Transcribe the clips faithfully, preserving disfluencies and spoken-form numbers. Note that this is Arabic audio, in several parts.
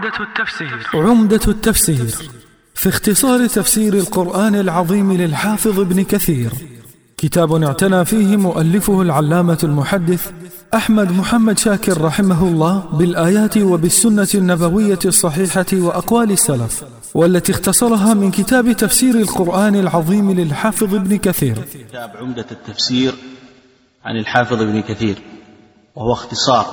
عمدة التفسير عمدة التفسير في اختصار تفسير القرآن العظيم للحافظ ابن كثير، كتاب اعتنى فيه مؤلفه العلامة المحدث أحمد محمد شاكر رحمه الله بالآيات وبالسنة النبوية الصحيحة وأقوال السلف، والتي اختصرها من كتاب تفسير القرآن العظيم للحافظ ابن كثير. كتاب عمدة التفسير عن الحافظ ابن كثير، وهو اختصار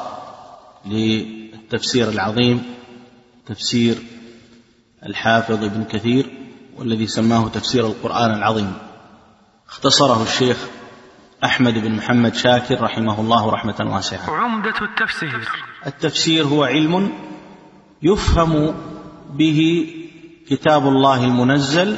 للتفسير العظيم تفسير الحافظ ابن كثير، والذي سماه تفسير القرآن العظيم. اختصره الشيخ أحمد بن محمد شاكر رحمه الله رحمة واسعة. عمدة التفسير التفسير هو علم يفهم به كتاب الله المنزل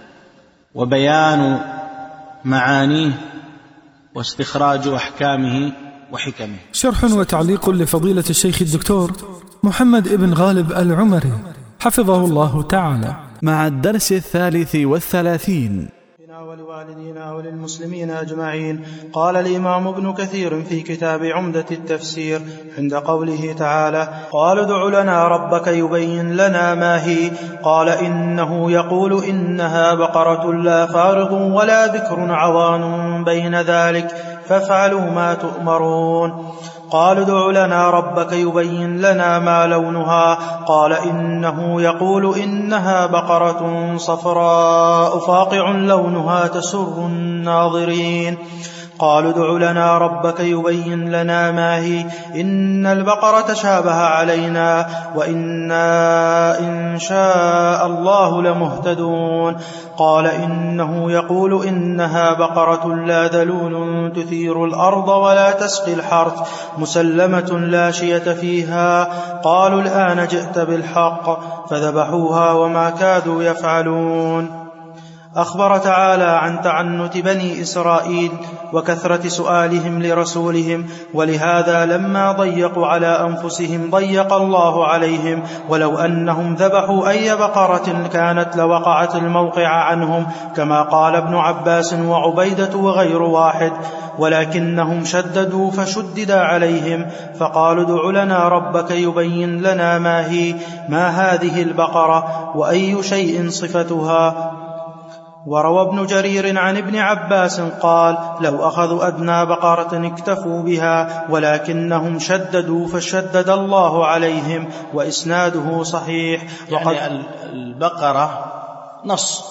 وبيان معانيه واستخراج أحكامه وحكمه. شرح وتعليق لفضيلة الشيخ الدكتور محمد ابن غالب العمري حفظه الله تعالى، مع الدرس الثالث والثلاثين. ولوالدينا وللمسلمين أجمعين. قال الإمام ابن كثير في كتاب عمدة التفسير عند قوله تعالى: قالوا ادع لنا ربك يبين لنا ما هي، قال إنه يقول إنها بقرة لا فارض ولا بكر عوان بين ذلك فافعلوا ما تؤمرون. قالوا ادع لنا ربك يبين لنا ما لونها، قال إنه يقول إنها بقرة صفراء فاقع لونها تسر الناظرين. قالوا ادع لنا ربك يبين لنا ما هي، إن البقرة شابه علينا وإنا إن شاء الله لمهتدون. قال إنه يقول إنها بقرة لا ذلول تثير الأرض ولا تسقي الحرث مسلمة لا شية فيها. قالوا الآن جئت بالحق، فذبحوها وما كادوا يفعلون. أخبر تعالى عن تعنت بني إسرائيل وكثرة سؤالهم لرسولهم، ولهذا لما ضيقوا على أنفسهم ضيق الله عليهم، ولو أنهم ذبحوا أي بقرة كانت لوقعت الموقع عنهم، كما قال ابن عباس وعبيدة وغير واحد، ولكنهم شددوا فشدد عليهم، فقالوا ادع لنا ربك يبين لنا ما هي، ما هذه البقرة وأي شيء صفتها. وروى ابن جرير عن ابن عباس قال: لو أخذوا أدنى بقرة اكتفوا بها، ولكنهم شددوا فشدد الله عليهم، وإسناده صحيح. يعني البقرة نص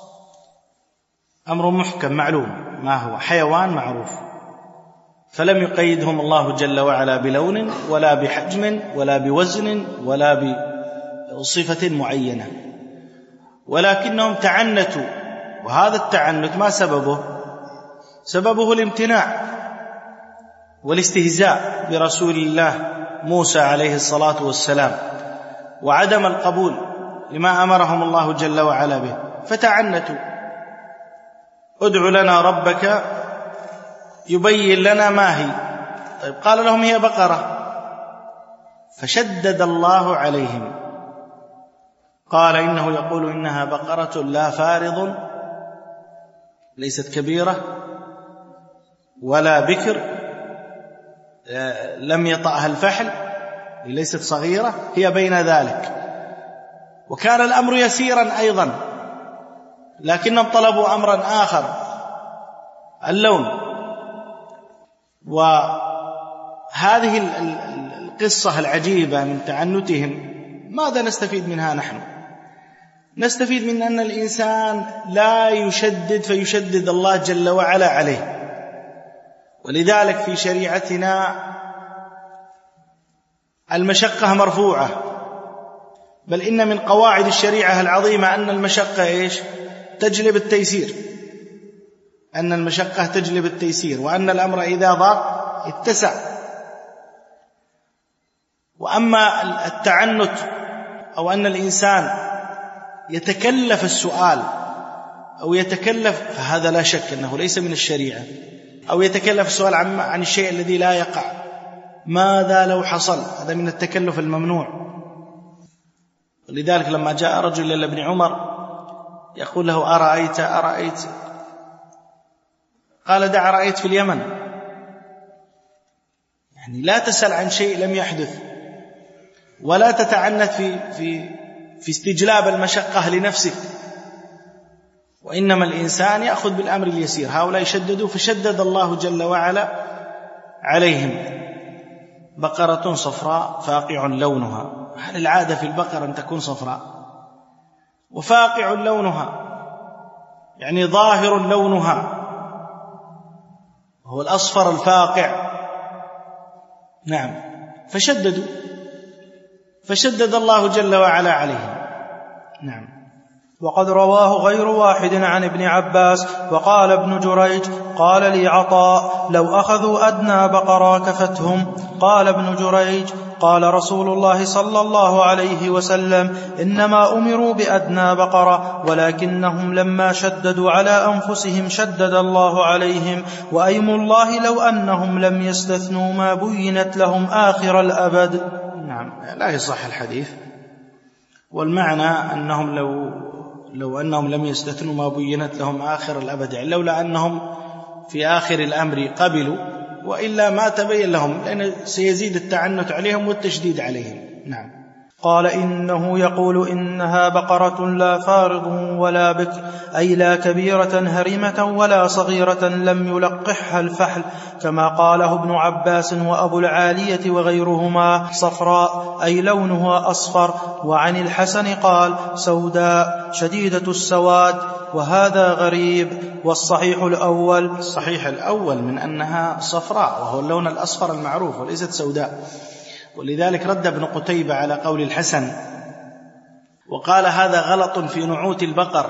أمر محكم معلوم ما هو، حيوان معروف، فلم يقيدهم الله جل وعلا بلون ولا بحجم ولا بوزن ولا بصفة معينة، ولكنهم تعنتوا. وهذا التعنت ما سببه؟ سببه الامتناع والاستهزاء برسول الله موسى عليه الصلاة والسلام، وعدم القبول لما أمرهم الله جل وعلا به، فتعنتوا. ادع لنا ربك يبين لنا ما هي. طيب قال لهم هي بقرة، فشدد الله عليهم، قال إنه يقول إنها بقرة لا فارض، ليست كبيرة ولا بكر، لم يطأها الفحل، ليست صغيرة، هي بين ذلك. وكان الأمر يسيرا أيضا، لكنهم طلبوا أمرا آخر، اللون. وهذه القصة العجيبة من تعنتهم ماذا نستفيد منها نحن؟ نستفيد من أن الإنسان لا يشدد فيشدد الله جل وعلا عليه. ولذلك في شريعتنا المشقة مرفوعة، بل إن من قواعد الشريعة العظيمة أن المشقة إيش؟ تجلب التيسير، أن المشقة تجلب التيسير، وأن الأمر إذا ضاق اتسع. وأما التعنت أو أن الإنسان يتكلف السؤال أو يتكلف، فهذا لا شك أنه ليس من الشريعة، أو يتكلف السؤال عن, عن الشيء الذي لا يقع، ماذا لو حصل، هذا من التكلف الممنوع. ولذلك لما جاء رجل إلى ابن عمر يقول له أرأيت أرأيت قال دع رأيت في اليمن، يعني لا تسأل عن شيء لم يحدث. ولا تتعنت في في في استجلاب المشقة لنفسك، وإنما الإنسان يأخذ بالأمر اليسير. هؤلاء شددوا فشدد الله جل وعلا عليهم. بقرة صفراء فاقع لونها، هل العادة في البقرة أن تكون صفراء؟ وفاقع لونها يعني ظاهر لونها، هو الأصفر الفاقع. نعم، فشددوا فشدد الله جل وعلا عليهم. نعم. وقد رواه غير واحد عن ابن عباس. وقال ابن جريج قال لي عطاء لو أخذوا أدنى بقرة كفتهم. قال ابن جريج قال رسول الله صلى الله عليه وسلم إنما أمروا بأدنى بقرة ولكنهم لما شددوا على أنفسهم شدد الله عليهم، وأيم الله لو أنهم لم يستثنوا ما بينت لهم آخر الأبد. نعم، لا يصح الحديث، والمعنى أنهم لو لو أنهم لم يستثنوا ما بينت لهم آخر الأبد، يعني لولا أنهم في آخر الأمر قبلوا، وإلا ما تبين لهم، لأن سيزيد التعنت عليهم والتشديد عليهم. نعم. قال إنه يقول إنها بقرة لا فارض ولا بكر، أي لا كبيرة هرمة ولا صغيرة لم يلقحها الفحل، كما قاله ابن عباس وأبو العالية وغيرهما صفراء أي لونها أصفر. وعن الحسن قال سوداء شديدة السواد، وهذا غريب. والصحيح الأول الصحيح الأول من أنها صفراء، وهو اللون الأصفر المعروف، وليست سوداء. ولذلك رد ابن قتيبة على قول الحسن وقال هذا غلط في نعوت البقر،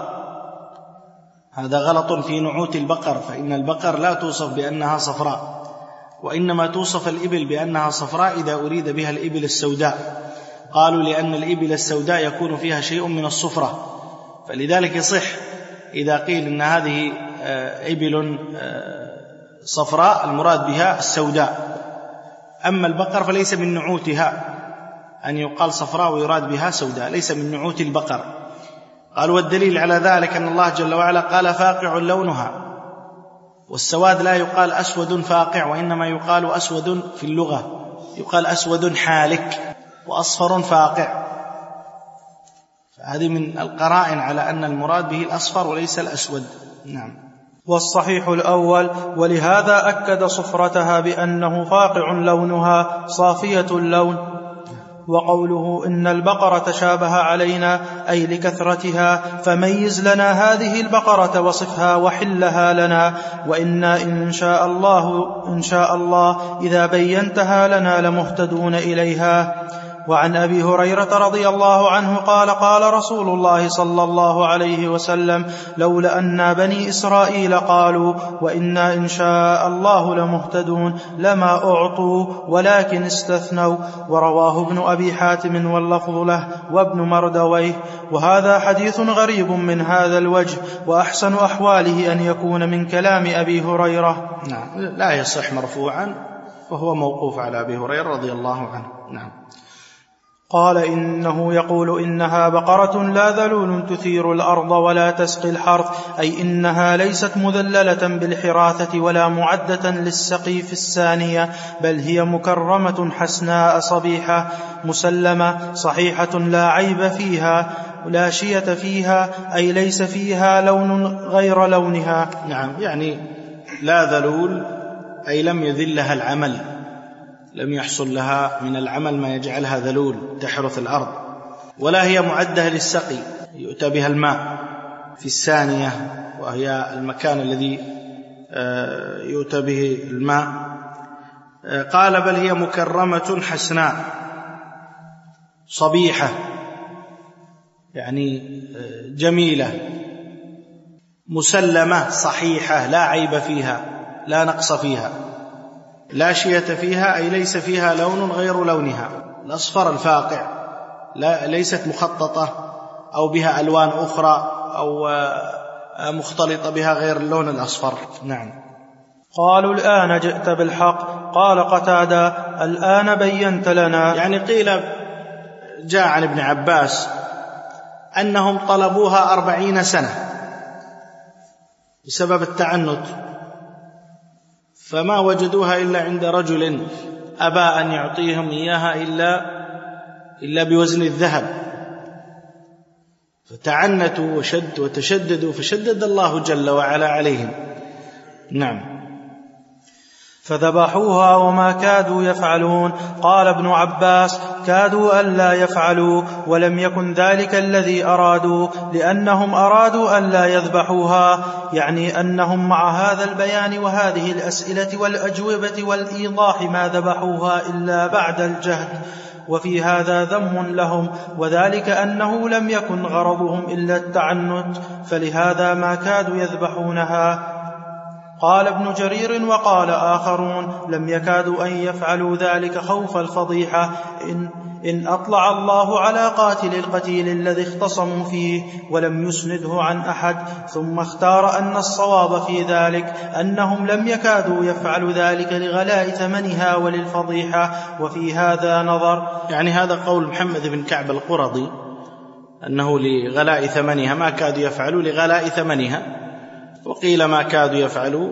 هذا غلط في نعوت البقر، فإن البقر لا توصف بأنها صفراء، وإنما توصف الإبل بأنها صفراء إذا أريد بها الإبل السوداء. قالوا لأن الإبل السوداء يكون فيها شيء من الصفرة، فلذلك يصح إذا قيل إن هذه إبل صفراء المراد بها السوداء. أما البقر فليس من نعوتها أن يقال صفراء ويراد بها سوداء، ليس من نعوت البقر. قال والدليل على ذلك أن الله جل وعلا قال فاقع لونها، والسواد لا يقال أسود فاقع، وإنما يقال أسود في اللغة، يقال أسود حالك وأصفر فاقع. فهذه من القرائن على أن المراد به الأصفر وليس الأسود. نعم. والصحيح الأول، ولهذا أكد صفرتها بأنه فاقع لونها صافية اللون. وقوله إن البقرة تشابه علينا أي لكثرتها، فميز لنا هذه البقرة وصفها وحلها لنا، وإنا إن شاء الله إن شاء الله إذا بينتها لنا لمهتدون إليها. وعن أبي هريرة رضي الله عنه قال قال رسول الله صلى الله عليه وسلم لولا أن بني إسرائيل قالوا وإنا إن شاء الله لمهتدون لما أعطوا ولكن استثنوا. ورواه ابن أبي حاتم واللفظ له وابن مردويه. وهذا حديث غريب من هذا الوجه، وأحسن أحواله أن يكون من كلام أبي هريرة. نعم، لا يصح مرفوعا، وهو موقوف على أبي هريرة رضي الله عنه. نعم. قال إنه يقول إنها بقرة لا ذلول تثير الأرض ولا تسقي الحرث، أي إنها ليست مذللة بالحراثة ولا معدة للسقي في الثانية، بل هي مكرمة حسناء صبيحة مسلمة صحيحة لا عيب فيها لا شية فيها، أي ليس فيها لون غير لونها. نعم، يعني لا ذلول أي لم يذلها العمل، لم يحصل لها من العمل ما يجعلها ذلول تحرث الأرض، ولا هي معدة للسقي يؤتى بها الماء في الثانية، وهي المكان الذي يؤتى به الماء. قال بل هي مكرمة حسناء صبيحة، يعني جميلة، مسلمة صحيحة لا عيب فيها لا نقص فيها، لا شية فيها أي ليس فيها لون غير لونها الأصفر الفاقع، لا ليست مخططة أو بها ألوان أخرى أو مختلطة بها غير اللون الأصفر. نعم. قالوا الآن جئت بالحق. قال قتادة الآن بينت لنا. يعني قيل جاء عن ابن عباس أنهم طلبوها أربعين سنة بسبب التعنت، فما وجدوها إلا عند رجل أبى أن يعطيهم إياها إلا إلا بوزن الذهب، فتعنتوا وشد وتشددوا فشدد الله جل وعلا عليهم. نعم. فذبحوها وما كادوا يفعلون. قال ابن عباس: كادوا ألا يفعلوا، ولم يكن ذلك الذي أرادوا، لأنهم أرادوا ألا يذبحوها، يعني أنهم مع هذا البيان وهذه الأسئلة والأجوبة والإيضاح ما ذبحوها إلا بعد الجهد، وفي هذا ذم لهم، وذلك أنه لم يكن غرضهم إلا التعنت، فلهذا ما كادوا يذبحونها. قال ابن جرير وقال آخرون: لم يكادوا أن يفعلوا ذلك خوف الفضيحة، إن, إن أطلع الله على قاتل القتيل الذي اختصموا فيه ولم يسنده عن أحد، ثم اختار أن الصواب في ذلك أنهم لم يكادوا يفعلوا ذلك لغلاء ثمنها وللفضيحة، وفي هذا نظر. يعني هذا قول محمد بن كعب القرظي، أنه لغلاء ثمنها، ما كادوا يفعلوا لغلاء ثمنها، وقيل ما كادوا يفعلوا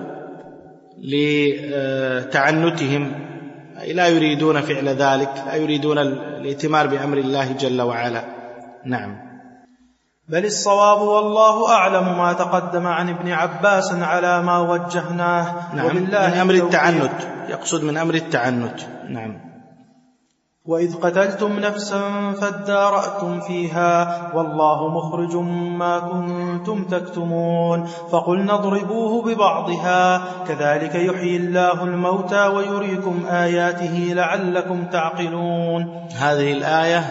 لتعنتهم، أي لا يريدون فعل ذلك، لا يريدون الائتمار بأمر الله جل وعلا. نعم. بل الصواب والله أعلم ما تقدم عن ابن عباس على ما وجهناه. نعم. من أمر التعنت، يقصد من أمر التعنت. نعم. وإذ قتلتم نفسا فادارأتم فيها والله مخرج ما كنتم تكتمون، فقلنا اضربوه ببعضها كذلك يحيي الله الموتى ويريكم آياته لعلكم تعقلون. هذه الآية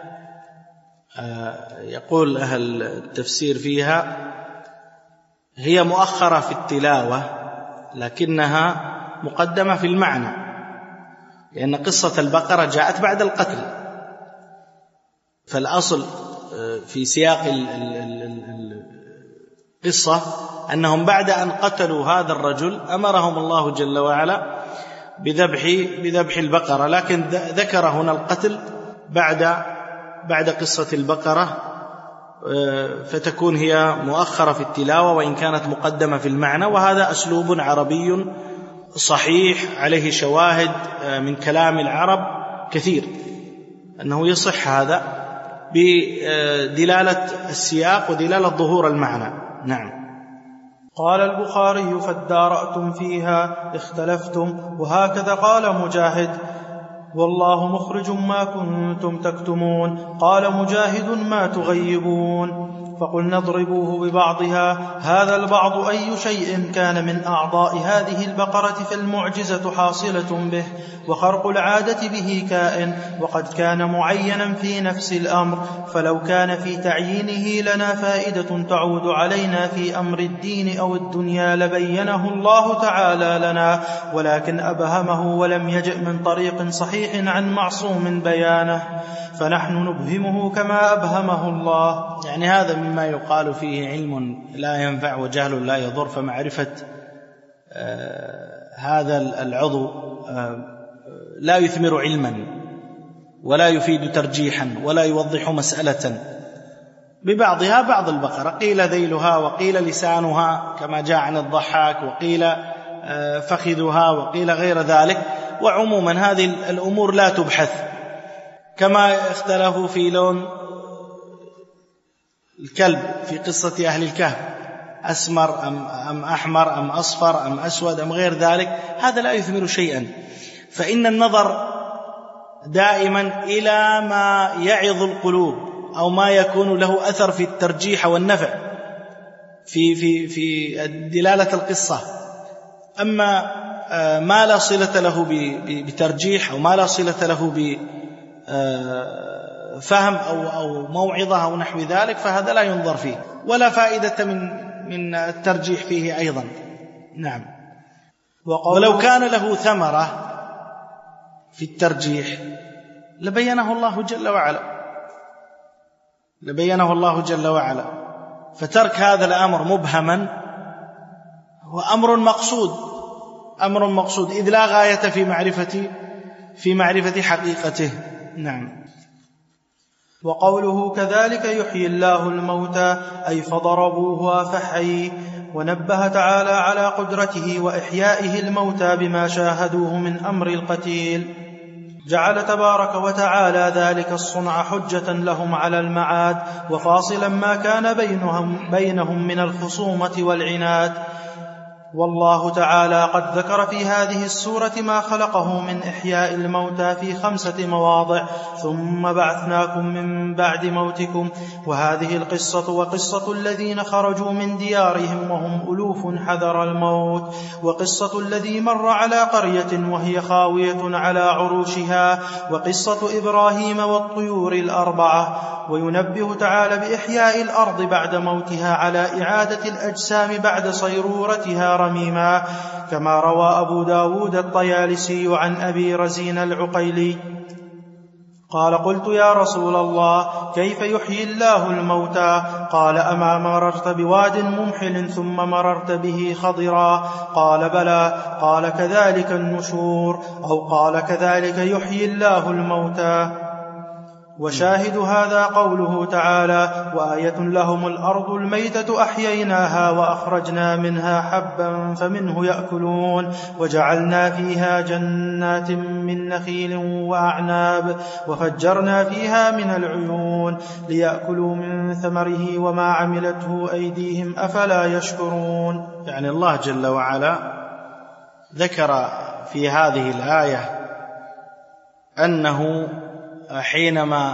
يقول أهل التفسير فيها هي مؤخرة في التلاوة لكنها مقدمة في المعنى، لأن قصة البقرة جاءت بعد القتل، فالأصل في سياق القصة أنهم بعد أن قتلوا هذا الرجل أمرهم الله جل وعلا بذبح بذبح البقرة، لكن ذكر هنا القتل بعد بعد قصة البقرة، فتكون هي مؤخرة في التلاوة وإن كانت مقدمة في المعنى، وهذا أسلوب عربي صحيح عليه شواهد من كلام العرب كثير أنه يصح هذا بدلالة السياق ودلالة ظهور المعنى. نعم. قال البخاري: فادارأتم فيها اختلفتم، وهكذا قال مجاهد: والله مخرج ما كنتم تكتمون. قال مجاهد: ما تغيبون. فقلنا اضربوه ببعضها. هذا البعض أي شيء كان من أعضاء هذه البقرة فالمعجزة حاصلة به، وخرق العادة به كائن، وقد كان معينا في نفس الأمر، فلو كان في تعيينه لنا فائدة تعود علينا في أمر الدين أو الدنيا لبينه الله تعالى لنا، ولكن أبهمه ولم يجئ من طريق صحيح عن معصوم بيانه، فنحن نبهمه كما أبهمه الله. يعني هذا مما يقال فيه علم لا ينفع وجهل لا يضر، فمعرفة آه هذا العضو آه لا يثمر علما ولا يفيد ترجيحا ولا يوضح مسألة. ببعضها بعض البقرة، قيل ذيلها وقيل لسانها كما جاء عن الضحاك، وقيل آه فخذها وقيل غير ذلك، وعموما هذه الأمور لا تبحث، كما اختلفوا في لون الكلب في قصة أهل الكهف، أسمر أم, أم أحمر أم أصفر أم أسود أم غير ذلك، هذا لا يثمر شيئا. فإن النظر دائما إلى ما يعظ القلوب أو ما يكون له أثر في الترجيح والنفع في, في, في دلالة القصة. أما ما لا صلة له بترجيح أو ما لا صلة له بفهم أو, أو موعظة أو نحو ذلك، فهذا لا ينظر فيه ولا فائدة من, من الترجيح فيه أيضا. نعم. ولو كان له ثمرة في الترجيح لبينه الله جل وعلا لبينه الله جل وعلا فترك هذا الأمر مبهما هو أمر مقصود أمر مقصود إذ لا غاية في معرفة في معرفة حقيقته. نعم. وقوله كذلك يحيي الله الموتى أي فضربوه فحي، ونبه تعالى على قدرته وإحيائه الموتى بما شاهدوه من أمر القتيل. جعل تبارك وتعالى ذلك الصنع حجة لهم على المعاد وفاصلا ما كان بينهم, بينهم من الخصومة والعناد. والله تعالى قد ذكر في هذه السورة ما خلقه من إحياء الموتى في خمسة مواضع: ثم بعثناكم من بعد موتكم. وهذه القصة وقصة الذين خرجوا من ديارهم وهم ألوف حذر الموت، وقصة الذي مر على قرية وهي خاوية على عروشها، وقصة إبراهيم والطيور الأربعة. وينبه تعالى بإحياء الأرض بعد موتها على إعادة الأجسام بعد صيرورتها رميما، كما روى أبو داود الطيالسي عن أبي رزين العقيلي قال: قلت يا رسول الله كيف يحيي الله الموتى؟ قال: أما مررت بواد ممحل ثم مررت به خضرا؟ قال: بلى. قال: كذلك النشور، أو قال: كذلك يحيي الله الموتى. وشاهد هذا قوله تعالى: وآية لهم الأرض الميتة أحييناها وأخرجنا منها حبا فمنه يأكلون وجعلنا فيها جنات من نخيل وأعناب وفجرنا فيها من العيون ليأكلوا من ثمره وما عملته أيديهم أفلا يشكرون. يعني الله جل وعلا ذكر في هذه الآية أنه حينما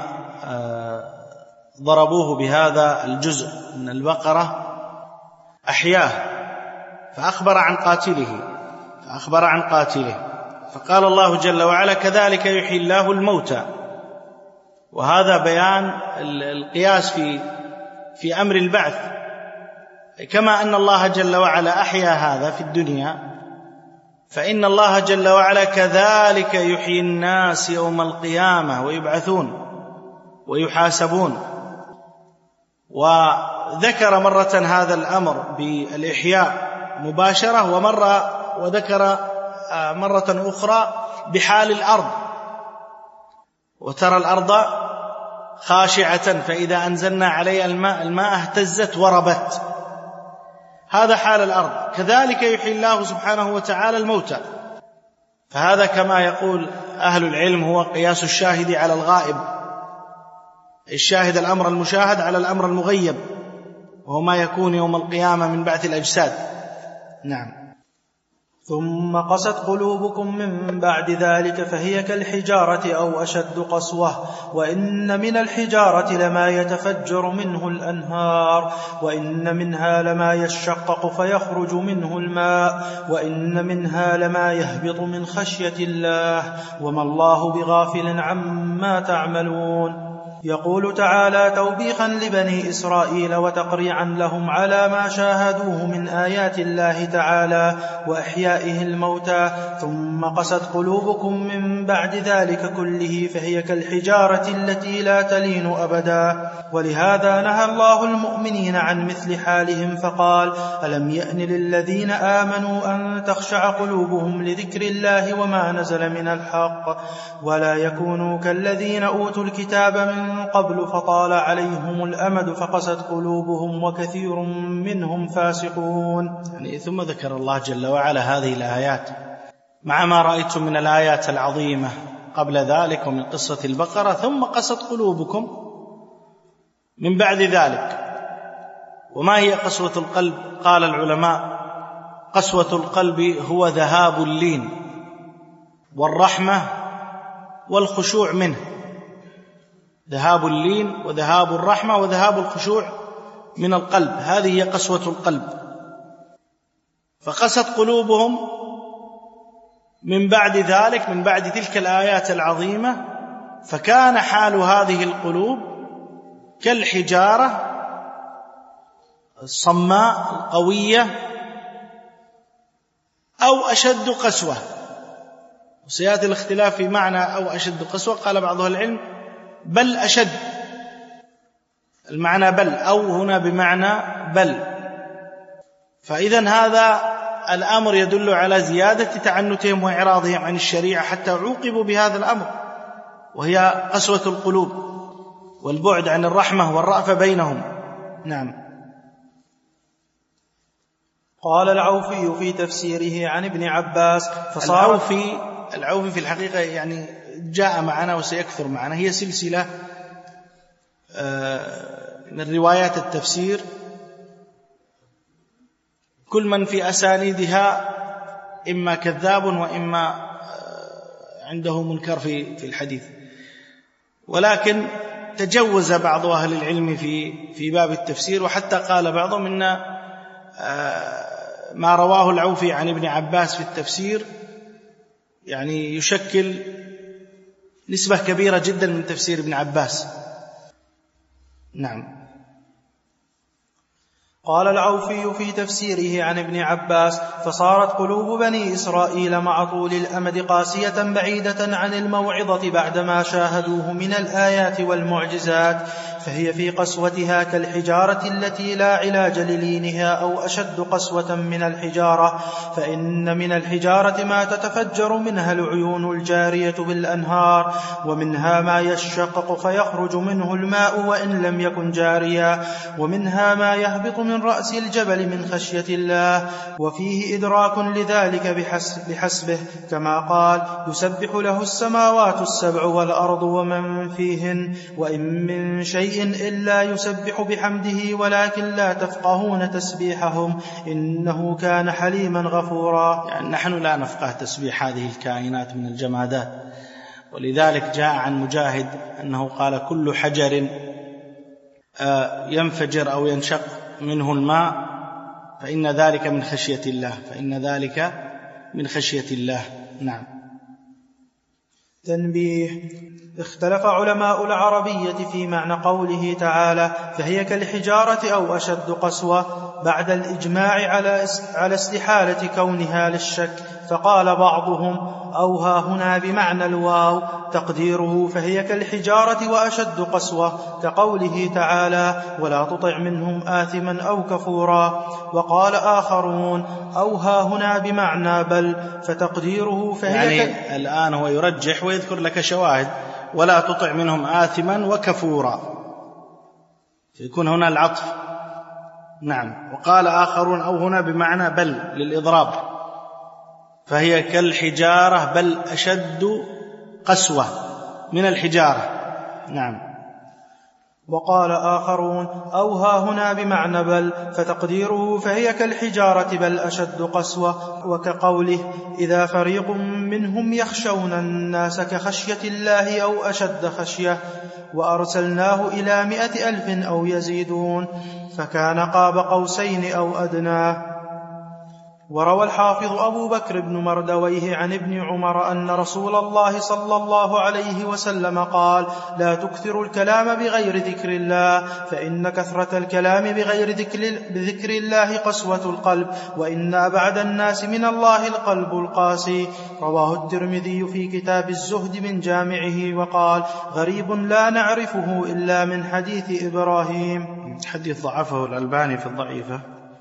ضربوه بهذا الجزء من البقرة أحياه، فأخبر عن قاتله فأخبر عن قاتله فقال الله جل وعلا: كذلك يحيي الله الموتى. وهذا بيان القياس في في أمر البعث، كما أن الله جل وعلا أحيا هذا في الدنيا، فإن الله جل وعلا كذلك يحيي الناس يوم القيامة ويبعثون ويحاسبون. وذكر مرة هذا الأمر بالإحياء مباشرة، ومرة وذكر مرة أخرى بحال الأرض: وترى الأرض خاشعة فإذا أنزلنا عليها الماء الماء اهتزت وربت. هذا حال الأرض. كذلك يحيي الله سبحانه وتعالى الموتى. فهذا كما يقول أهل العلم هو قياس الشاهد على الغائب، الشاهد الأمر المشاهد على الأمر المغيب، وهو ما يكون يوم القيامة من بعث الأجساد. نعم. ثم قست قلوبكم من بعد ذلك فهي كالحجارة أو أشد قسوة، وإن من الحجارة لما يتفجر منه الأنهار، وإن منها لما يشقق فيخرج منه الماء، وإن منها لما يهبط من خشية الله، وما الله بغافل عما تعملون. يقول تعالى توبيخا لبني إسرائيل وتقريعا لهم على ما شاهدوه من آيات الله تعالى وإحيائه الموتى: ثم قست قلوبكم من بعد ذلك كله فهي كالحجارة التي لا تلين أبدا. ولهذا نهى الله المؤمنين عن مثل حالهم فقال: ألم يأن للذين آمنوا أن تخشع قلوبهم لذكر الله وما نزل من الحق، ولا يكونوا كالذين أوتوا الكتاب من قبل فطال عليهم الأمد فقست قلوبهم وكثير منهم فاسقون. يعني ثم ذكر الله جل وعلا هذه الآيات مع ما رأيتم من الآيات العظيمة قبل ذلك ومن قصة البقرة: ثم قست قلوبكم من بعد ذلك. وما هي قسوة القلب؟ قال العلماء: قسوة القلب هو ذهاب اللين والرحمة والخشوع منه، ذهاب اللين وذهاب الرحمة وذهاب الخشوع من القلب، هذه هي قسوة القلب. فقست قلوبهم من بعد ذلك، من بعد تلك الآيات العظيمة، فكان حال هذه القلوب كالحجارة الصماء القوية أو أشد قسوة. وسيأتي الاختلاف في معنى أو أشد قسوة، قال بعض أهل العلم بل أشد، المعنى بل، أو هنا بمعنى بل. فإذن هذا الأمر يدل على زيادة تعنتهم وإعراضهم عن الشريعة حتى عوقبوا بهذا الأمر، وهي قسوة القلوب والبعد عن الرحمة والرأفة بينهم. نعم. قال العوفي في تفسيره عن ابن عباس: العوفي العوفي في الحقيقة يعني جاء معنا وسيكثر معنا، هي سلسلة من روايات التفسير كل من في أسانيدها إما كذاب وإما عنده منكر في في الحديث، ولكن تجوز بعض أهل العلم في في باب التفسير، وحتى قال بعضهم إن ما رواه العوفي عن ابن عباس في التفسير يعني يشكل نسبة كبيرة جدا من تفسير ابن عباس. نعم. قال العوفي في تفسيره عن ابن عباس: فصارت قلوب بني إسرائيل مع طول الأمد قاسية بعيدة عن الموعظة بعدما شاهدوه من الآيات والمعجزات، فهي في قسوتها كالحجارة التي لا علاج للينها أو أشد قسوة من الحجارة، فإن من الحجارة ما تتفجر منها العيون الجارية بالأنهار، ومنها ما يشقق فيخرج منه الماء وإن لم يكن جاريا، ومنها ما يهبط من رأس الجبل من خشية الله، وفيه إدراك لذلك بحسبه، كما قال: يسبح له السماوات السبع والأرض ومن فيهن وإن من شيء إلا يسبح بحمده ولكن لا تفقهون تسبيحهم إنه كان حليما غفورا. يعني نحن لا نفقه تسبيح هذه الكائنات من الجمادات، ولذلك جاء عن مجاهد أنه قال: كل حجر ينفجر أو ينشق منه الماء فإن ذلك من خشية الله، فإن ذلك من خشية الله. نعم. تنبيه: اختلف علماء العربية في معنى قوله تعالى: فهي كالحجارة أو أشد قسوة، بعد الإجماع على استحالة كونها للشك، فقال بعضهم: أوها هنا بمعنى الواو، تقديره فهي كالحجارة وأشد قسوة، كقوله تعالى: ولا تطع منهم آثما أو كفورا. وقال آخرون: أوها هنا بمعنى بل، فتقديره فهي يعني ك... الآن هو يرجح ويذكر لك شواهد: ولا تطع منهم آثما وكفورا، فيكون هنا العطف. نعم. وقال آخرون: أو هنا بمعنى بل للإضراب، فهي كالحجارة بل أشد قسوة من الحجارة. نعم. وقال آخرون: أوها هنا بمعنى بل، فتقديره فهي كالحجارة بل أشد قسوة، وكقوله: إذا فريق منهم يخشون الناس كخشية الله أو أشد خشية، وأرسلناه إلى مئة ألف أو يزيدون، فكان قاب قوسين أو أدنى. وروى الحافظ أبو بكر بن مردويه عن ابن عمر أن رسول الله صلى الله عليه وسلم قال: لا تكثروا الكلام بغير ذكر الله، فإن كثرة الكلام بغير ذكر, بذكر الله قسوة القلب، وإن أبعد الناس من الله القلب القاسي. رواه الترمذي في كتاب الزهد من جامعه وقال: غريب لا نعرفه إلا من حديث إبراهيم. حديث ضعفه الألباني في الضعيفة،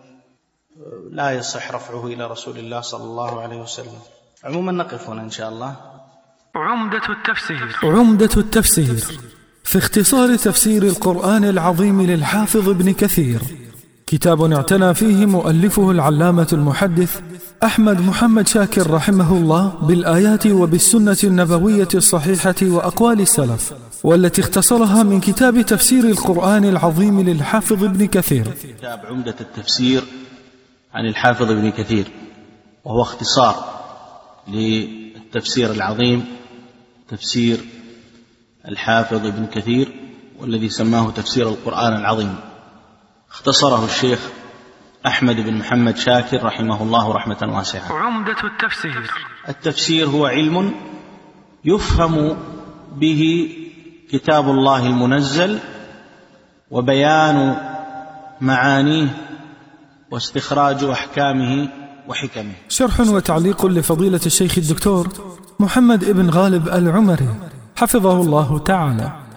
لا يصح رفعه إلى رسول الله صلى الله عليه وسلم. عموما نقف هنا إن شاء الله. عمدة التفسير. عمدة التفسير في اختصار تفسير القرآن العظيم للحافظ ابن كثير، كتاب اعتنى فيه مؤلفه العلامة المحدث أحمد محمد شاكر رحمه الله بالآيات وبالسنة النبوية الصحيحة وأقوال السلف، والتي اختصرها من كتاب تفسير القرآن العظيم للحافظ ابن كثير. كتاب عمدة التفسير عن الحافظ ابن كثير، وهو اختصار للتفسير العظيم، تفسير الحافظ ابن كثير، والذي سماه تفسير القرآن العظيم. اختصره الشيخ أحمد بن محمد شاكر رحمه الله رحمة واسعة. عمدة التفسير. التفسير هو علم يفهم به كتاب الله المنزل وبيان معانيه واستخراج أحكامه وحكمه. شرح وتعليق لفضيلة الشيخ الدكتور محمد ابن غالب العمري حفظه الله تعالى.